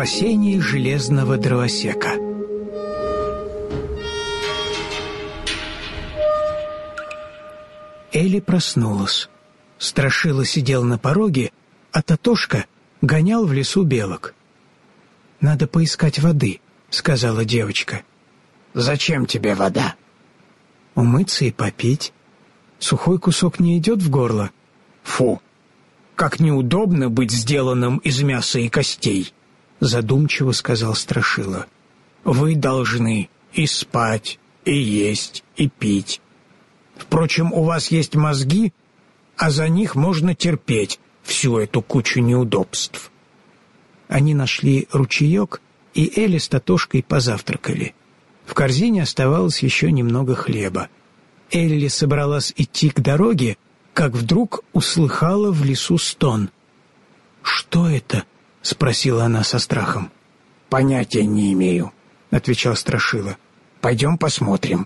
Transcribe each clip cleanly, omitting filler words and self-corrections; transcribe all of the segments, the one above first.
спасении железного дровосека. Элли проснулась. Страшила сидел на пороге, а Татошка гонял в лесу белок. «Надо поискать воды», — сказала девочка. «Зачем тебе вода?» «Умыться и попить. Сухой кусок не идет в горло». «Фу! Как неудобно быть сделанным из мяса и костей!» — задумчиво сказал Страшила. «Вы должны и спать, и есть, и пить. Впрочем, у вас есть мозги, а за них можно терпеть всю эту кучу неудобств». Они нашли ручеек, и Элли с Татошкой позавтракали. В корзине оставалось еще немного хлеба. Элли собралась идти к дороге, как вдруг услыхала в лесу стон. «Что это?» — спросила она со страхом. «Понятия не имею», — отвечал Страшила. «Пойдем посмотрим».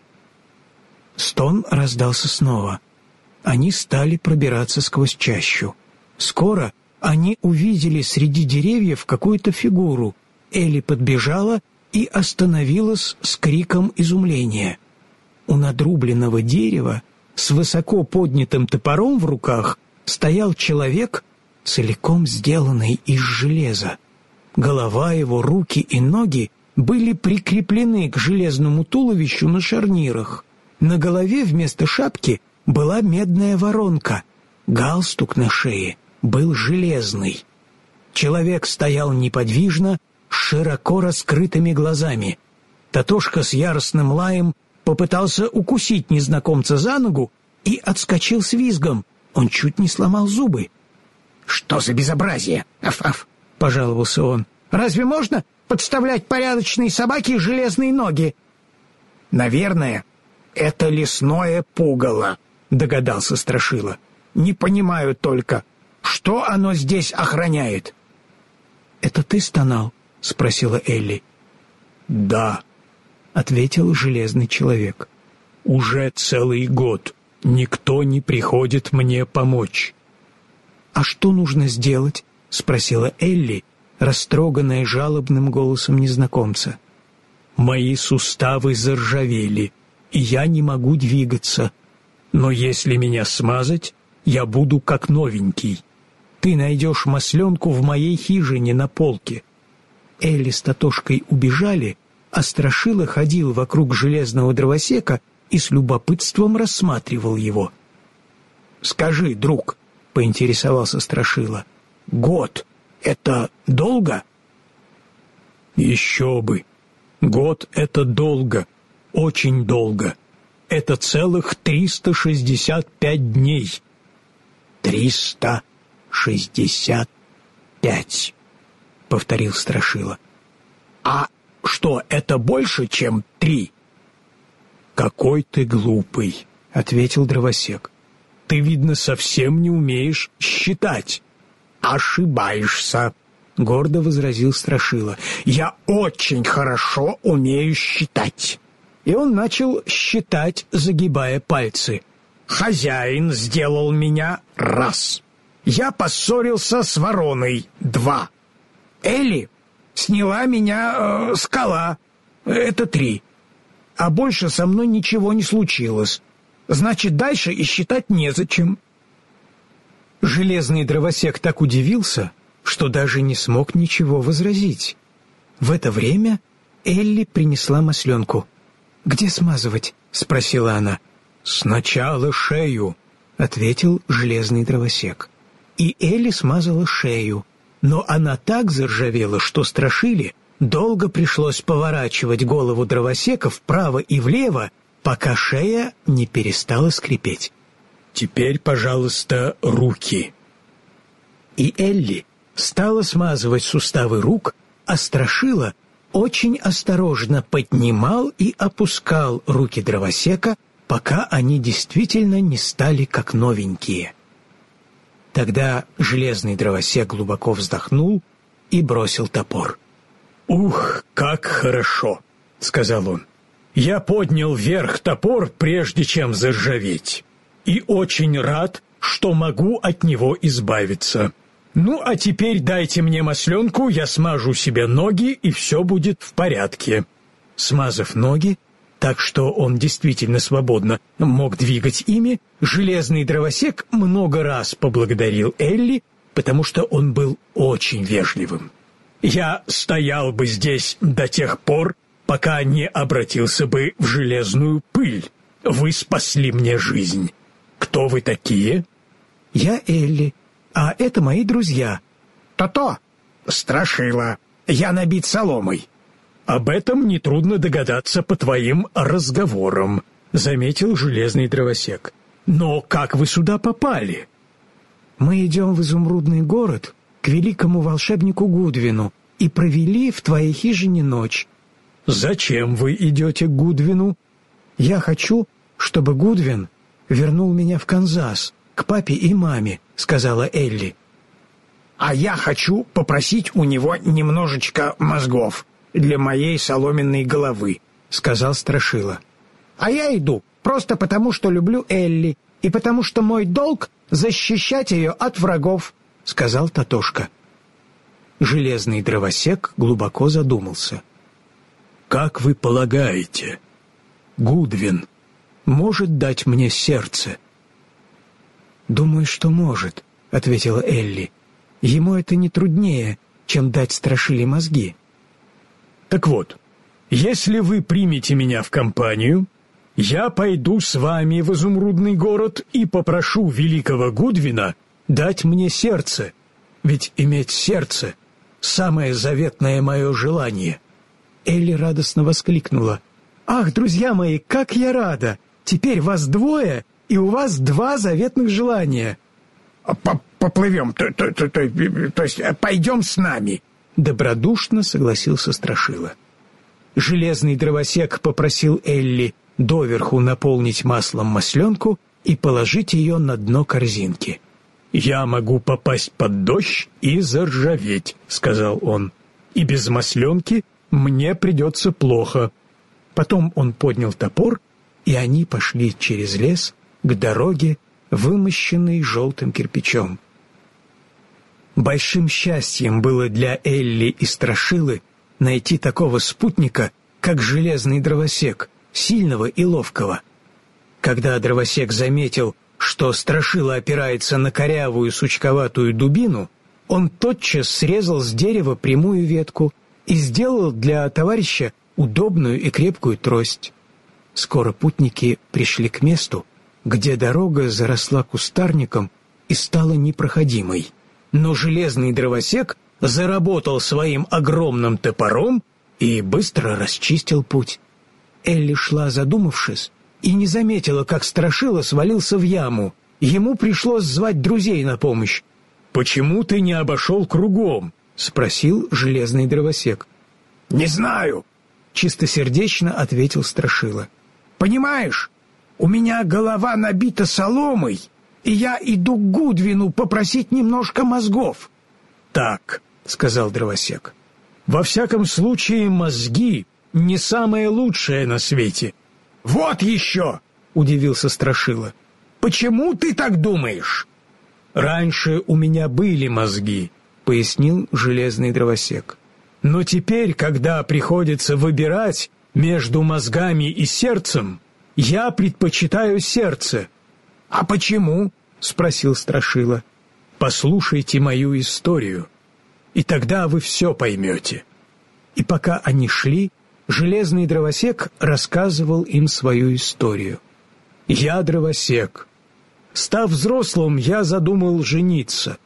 Стон раздался снова. Они стали пробираться сквозь чащу. Скоро они увидели среди деревьев какую-то фигуру. Элли подбежала и остановилась с криком изумления. У надрубленного дерева с высоко поднятым топором в руках стоял человек, целиком сделанный из железа. Голова его, руки и ноги были прикреплены к железному туловищу на шарнирах. На голове вместо шапки была медная воронка. Галстук на шее был железный. Человек стоял неподвижно, с широко раскрытыми глазами. Татошка с яростным лаем попытался укусить незнакомца за ногу и отскочил с визгом. Он чуть не сломал зубы. «Что за безобразие? Аф-аф!» — пожаловался он. «Разве можно подставлять порядочной собаке железные ноги?» «Наверное, это лесное пугало», — догадался Страшила. «Не понимаю только, что оно здесь охраняет». «Это ты стонал?» — спросила Элли. «Да», — ответил железный человек. «Уже целый год никто не приходит мне помочь». «А что нужно сделать?» — спросила Элли, растроганная жалобным голосом незнакомца. «Мои суставы заржавели, и я не могу двигаться. Но если меня смазать, я буду как новенький. Ты найдешь масленку в моей хижине на полке». Элли с Татошкой убежали, а Страшила ходил вокруг железного дровосека и с любопытством рассматривал его. «Скажи, друг», — поинтересовался Страшила, — «год — это долго?» «Еще бы! Год — это долго, очень долго. Это целых 365 дней». 365, — повторил Страшила. «А что, это больше, чем 3?» «Какой ты глупый», — ответил дровосек. «Ты, видно, совсем не умеешь считать». «Ошибаешься», — гордо возразил Страшила. «Я очень хорошо умею считать». И он начал считать, загибая пальцы. «Хозяин сделал меня 1. Я поссорился с вороной 2. Элли сняла меня скала. Это 3. А больше со мной ничего не случилось. Значит, дальше и считать незачем». Железный дровосек так удивился, что даже не смог ничего возразить. В это время Элли принесла масленку. «Где смазывать?» — спросила она. «Сначала шею», — ответил железный дровосек. И Элли смазала шею, но она так заржавела, что Страшиле долго пришлось поворачивать голову дровосека вправо и влево, пока шея не перестала скрипеть. «Теперь, пожалуйста, руки». И Элли стала смазывать суставы рук, а Страшила очень осторожно поднимал и опускал руки дровосека, пока они действительно не стали как новенькие. Тогда железный дровосек глубоко вздохнул и бросил топор. «Ух, как хорошо!» — сказал он. «Я поднял вверх топор, прежде чем заржаветь, и очень рад, что могу от него избавиться. «Ну, а теперь дайте мне масленку, я смажу себе ноги, и все будет в порядке». Смазав ноги, так что он действительно свободно мог двигать ими, железный дровосек много раз поблагодарил Элли, потому что он был очень вежливым. «Я стоял бы здесь до тех пор, пока не обратился бы в железную пыль. Вы спасли мне жизнь. Кто вы такие?» «Я Элли, а это мои друзья». «То-то, Страшила, я набит соломой». «Об этом нетрудно догадаться по твоим разговорам», — заметил железный дровосек. «Но как вы сюда попали?» «Мы идем в изумрудный город к великому волшебнику Гудвину и провели в твоей хижине ночь». «Зачем вы идете к Гудвину?» «Я хочу, чтобы Гудвин вернул меня в Канзас, к папе и маме», — сказала Элли. «А я хочу попросить у него немножечко мозгов для моей соломенной головы», — сказал Страшила. «А я иду просто потому, что люблю Элли, и потому что мой долг — защищать ее от врагов», — сказал Татошка. Железный дровосек глубоко задумался. «Как вы полагаете, Гудвин может дать мне сердце?» «Думаю, что может», — ответила Элли. «Ему это не труднее, чем дать Страшиле мозги». «Так вот, если вы примете меня в компанию, я пойду с вами в изумрудный город и попрошу великого Гудвина дать мне сердце, ведь иметь сердце — самое заветное мое желание». Элли радостно воскликнула. «Ах, друзья мои, как я рада! Теперь вас двое, и у вас два заветных желания». «Поплывем, то есть пойдем с нами», — добродушно согласился Страшила. Железный дровосек попросил Элли доверху наполнить маслом масленку и положить ее на дно корзинки. «Я могу попасть под дождь и заржаветь», — сказал он, — «и без масленки мне придется плохо». Потом он поднял топор, и они пошли через лес к дороге, вымощенной желтым кирпичом. Большим счастьем было для Элли и Страшилы найти такого спутника, как железный дровосек, сильного и ловкого. Когда дровосек заметил, что Страшила опирается на корявую сучковатую дубину, он тотчас срезал с дерева прямую ветку и сделал для товарища удобную и крепкую трость. Скоро путники пришли к месту, где дорога заросла кустарником и стала непроходимой. Но железный дровосек заработал своим огромным топором и быстро расчистил путь. Элли шла, задумавшись, и не заметила, как Страшила свалился в яму. Ему пришлось звать друзей на помощь. «Почему ты не обошел кругом?» — спросил железный дровосек. «Не знаю», — чистосердечно ответил Страшила. «Понимаешь, у меня голова набита соломой, и я иду к Гудвину попросить немножко мозгов». «Так», — сказал дровосек, — «во всяком случае мозги не самое лучшее на свете». «Вот еще!» — удивился Страшила. «Почему ты так думаешь?» «Раньше у меня были мозги», — пояснил железный дровосек. «Но теперь, когда приходится выбирать между мозгами и сердцем, я предпочитаю сердце». «А почему?» — спросил Страшила. «Послушайте мою историю, и тогда вы все поймете». И пока они шли, железный дровосек рассказывал им свою историю. «Я дровосек. Став взрослым, я задумал жениться.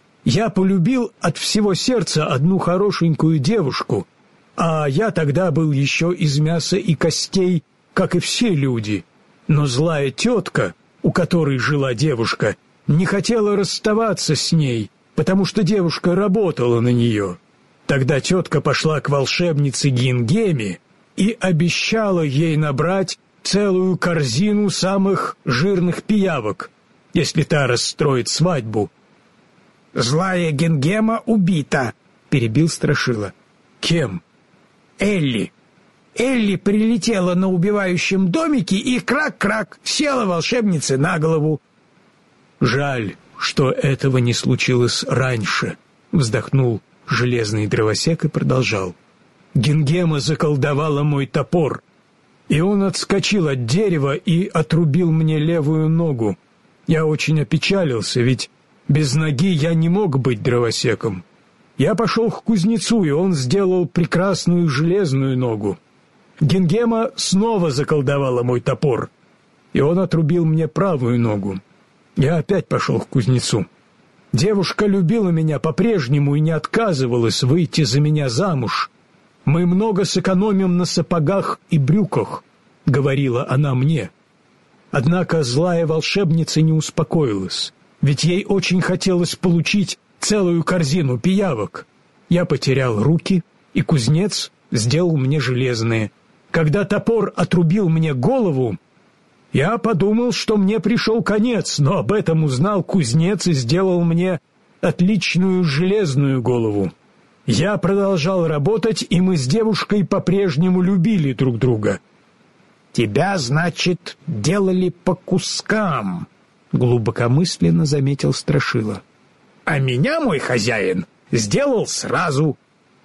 Я полюбил от всего сердца одну хорошенькую девушку, а я тогда был еще из мяса и костей, как и все люди. Но злая тетка, у которой жила девушка, не хотела расставаться с ней, потому что девушка работала на нее. Тогда тетка пошла к волшебнице Гингеме и обещала ей набрать целую корзину самых жирных пиявок, если та расстроит свадьбу». «Злая Гингема убита», — перебил Страшила. «Кем?» «Элли. Элли прилетела на убивающем домике и крак-крак села волшебнице на голову». «Жаль, что этого не случилось раньше», — вздохнул железный дровосек и продолжал. «Гингема заколдовала мой топор, и он отскочил от дерева и отрубил мне левую ногу. Я очень опечалился, ведь без ноги я не мог быть дровосеком. Я пошел к кузнецу, и он сделал прекрасную железную ногу. Гингема снова заколдовала мой топор, и он отрубил мне правую ногу. Я опять пошел к кузнецу. Девушка любила меня по-прежнему и не отказывалась выйти за меня замуж. «Мы много сэкономим на сапогах и брюках», — говорила она мне. Однако злая волшебница не успокоилась, ведь ей очень хотелось получить целую корзину пиявок. Я потерял руки, и кузнец сделал мне железные. Когда топор отрубил мне голову, я подумал, что мне пришел конец, но об этом узнал кузнец и сделал мне отличную железную голову. Я продолжал работать, и мы с девушкой по-прежнему любили друг друга. «Тебя, значит, делали по кускам», — глубокомысленно заметил Страшила. «А меня мой хозяин сделал сразу».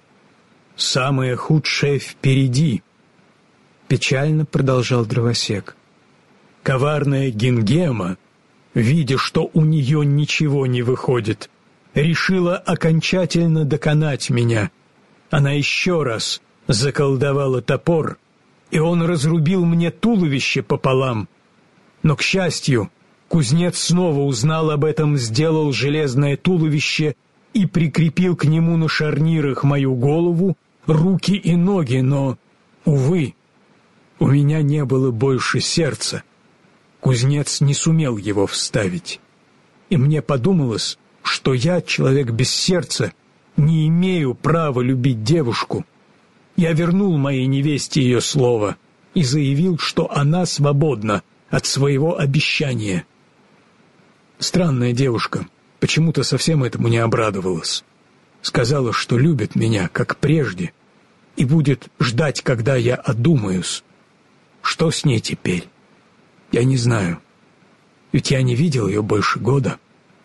«Самое худшее впереди», — печально продолжал дровосек. «Коварная Гингема, видя, что у нее ничего не выходит, решила окончательно доконать меня. Она еще раз заколдовала топор, и он разрубил мне туловище пополам. Но, к счастью, кузнец снова узнал об этом, сделал железное туловище и прикрепил к нему на шарнирах мою голову, руки и ноги, но, увы, у меня не было больше сердца. Кузнец не сумел его вставить. И мне подумалось, что я, человек без сердца, не имею права любить девушку. Я вернул моей невесте ее слово и заявил, что она свободна от своего обещания. Странная девушка почему-то совсем этому не обрадовалась. Сказала, что любит меня, как прежде, и будет ждать, когда я одумаюсь. Что с ней теперь? Я не знаю, ведь я не видел ее больше года».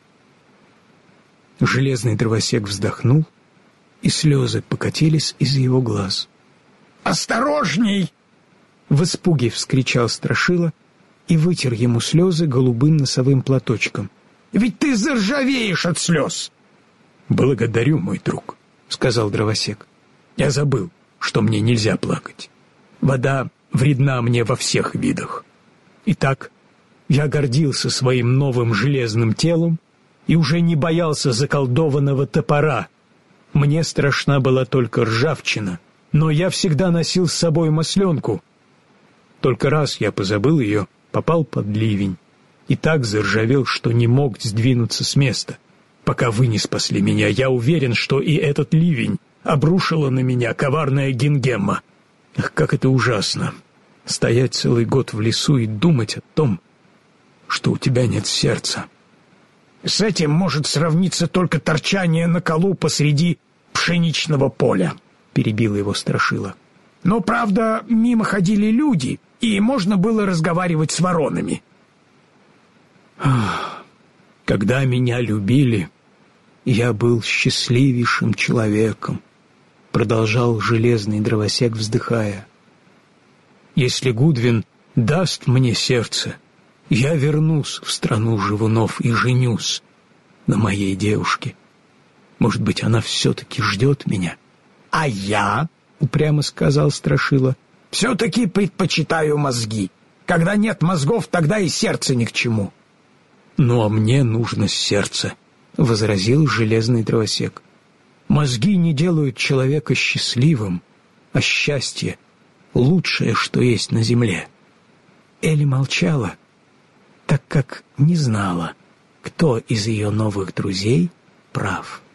Железный дровосек вздохнул, и слезы покатились из его глаз. «Осторожней!» — в испуге вскричал Страшила и вытер ему слезы голубым носовым платочком. «Ведь ты заржавеешь от слез!» «Благодарю, мой друг», — сказал дровосек. «Я забыл, что мне нельзя плакать. Вода вредна мне во всех видах. Итак, я гордился своим новым железным телом и уже не боялся заколдованного топора. Мне страшна была только ржавчина, но я всегда носил с собой масленку. Только раз я позабыл ее, попал под ливень, и так заржавел, что не мог сдвинуться с места. Пока вы не спасли меня, я уверен, что и этот ливень обрушила на меня коварная Гингема. Ах, как это ужасно! Стоять целый год в лесу и думать о том, что у тебя нет сердца». «С этим может сравниться только торчание на колу посреди пшеничного поля», — перебил его Страшила. «Но, правда, мимо ходили люди, и можно было разговаривать с воронами». «Когда меня любили, я был счастливейшим человеком», — продолжал железный дровосек, вздыхая. «Если Гудвин даст мне сердце, я вернусь в страну живунов и женюсь на моей девушке. Может быть, она все-таки ждет меня». «А я, — упрямо сказал Страшила, — все-таки предпочитаю мозги. Когда нет мозгов, тогда и сердце ни к чему». «Ну, а мне нужно сердце», — возразил железный дровосек. «Мозги не делают человека счастливым, а счастье — лучшее, что есть на земле». Элли молчала, так как не знала, кто из ее новых друзей прав.